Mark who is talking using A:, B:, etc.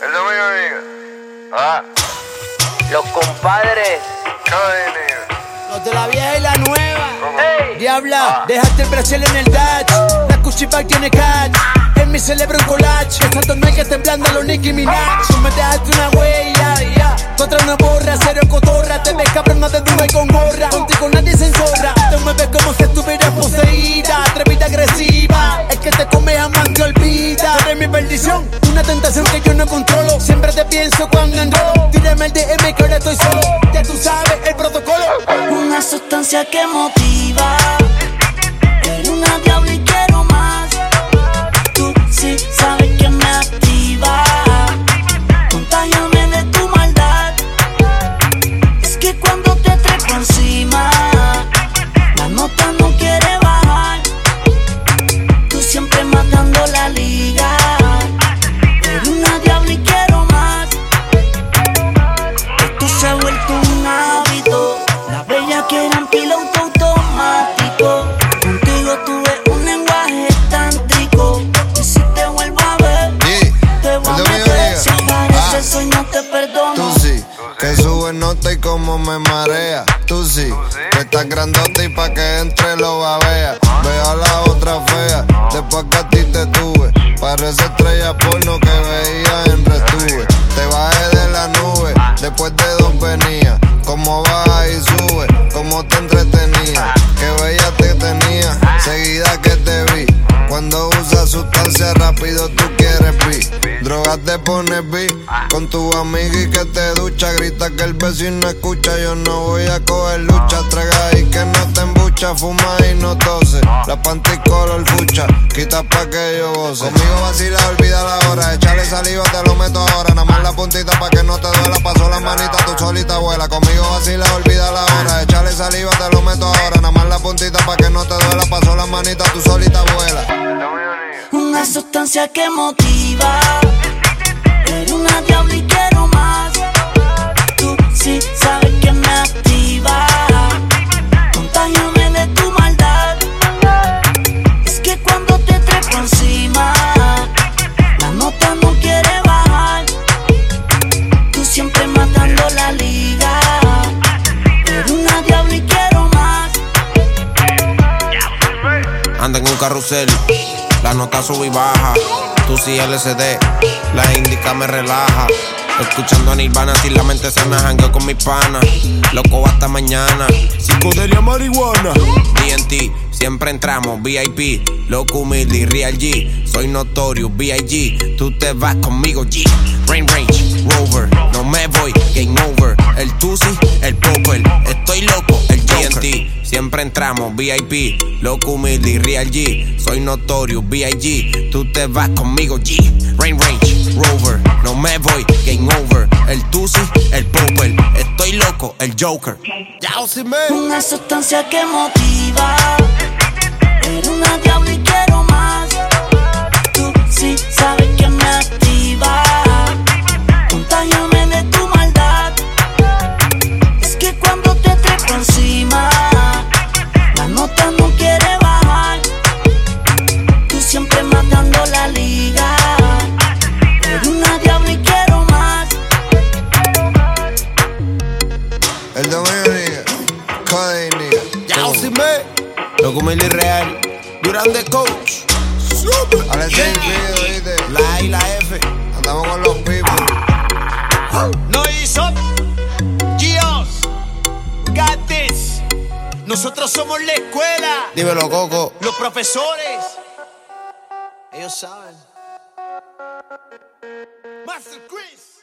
A: El dominio, nigga. Ah.
B: Los compadres.
A: Cody, nigga.
C: Los de la vieja y la nueva.
B: Hey.
C: Diabla, dejaste el Brasil en el Dutch. La Cuchipac tiene catch. En mi cerebro un collage. Esas no hay que temblando a los Nicki Minaj. Tú me dejaste una huella, contra una borra, cero cotorra. Te ves cabrona de Dubai con gorra. Contigo nadie se encorra. Te mueves como si estuvieras poseída. Atrevida, agresiva. El que te come jamás te olvida. Tú eres mi perdición, una tentación que yo no controlo. Siempre te pienso cuando enrolo. Tírame el DM que ahora estoy solo. Ya tú sabes el protocolo.
D: Una sustancia que motiva. Quiero una diabla y quiero más. Tú sí sabes que me activa. Contágiame de tu maldad. Es que cuando te trepo encima, la nota no quiere bajar. Tú siempre matando la liga. Quiero una diabla y quiero más. Esto se ha vuelto un hábito. La bella quiere en piloto automático. Contigo tuve un lenguaje tántrico. Y si te vuelvo a ver, te voy a meter. Si pareces hoy no te perdono.
E: Tú sí, que sube nota y como me marea. Tú sí, que estás grandote y pa' que entre lo babea. Veo a la otra fea, después que a ti te tuve. Parece estrella porno que veía en Retuve. Te bajé de la nube, después de dos venía. Como baja y sube, como te entretenía. Qué bella te tenía, seguida que te vi. Cuando usas sustancia rápido tú quieres pi. Drogas te pones bi, con tu amiga y que te ducha. Grita que el vecino escucha, yo no voy a coger lucha. Traga y que no te embucha, fuma y no tose. La panty color fucha, quita pa' que yo goce. Conmigo vacila, olvida la hora. Échale saliva, te lo meto ahora. Nada más la puntita pa' que no te duela. Paso la manita, tú solita vuela. Conmigo vacila, olvida la hora. Échale saliva, te lo meto ahora. Nada más la puntita pa' que no te duela. Paso la manita, tú solita vuela.
D: Una sustancia que motiva. Quiero una diabla y quiero más. Tú sí sabes que me activa. Contágiame de tu maldad. Es que cuando te trepo encima, la nota no quiere bajar. Tú siempre matando la liga. Quiero una diabla y quiero más.
F: Anda en un carrusel, la nota sube y baja. Tú sí LCD, la indica me relaja. Escuchando a Nirvana, si la mente se me jangueo con mis panas. Loco hasta mañana, psicodelia marihuana. DNT, siempre entramos, VIP. Loco humilde, Real G. Soy notorio, B.I.G. Tú te vas conmigo, G. Rain Range, Rover, no me voy, game over. El Tusi, el Popper, estoy loco, el DNT. Siempre entramos, VIP. Loco humilde, Real G. Soy notorio, B.I.G. Tú te vas conmigo, G. Rain Range, Rover, no me voy, game over. El Tusi, el Popper, estoy loco, el Joker.
D: Una sustancia que motiva. Quiero una diabla y quiero más. Tú sí sabes que me activa. Contágiame de tu maldad. Es que cuando te trepo encima, la nota no quiere bajar. Tú siempre matando la liga. Quiero una diabla y quiero más.
E: El dominio, nigga. Cody, nigga.
F: Loco humilde real, Durán Coach.
E: Alex video, ¿viste?
F: La I y la F.
E: Andamos con los people.
C: No hizo. Gios. Got this. Nosotros somos la escuela.
F: Dímelo, Coco.
C: Los profesores. Ellos saben. Master Chris.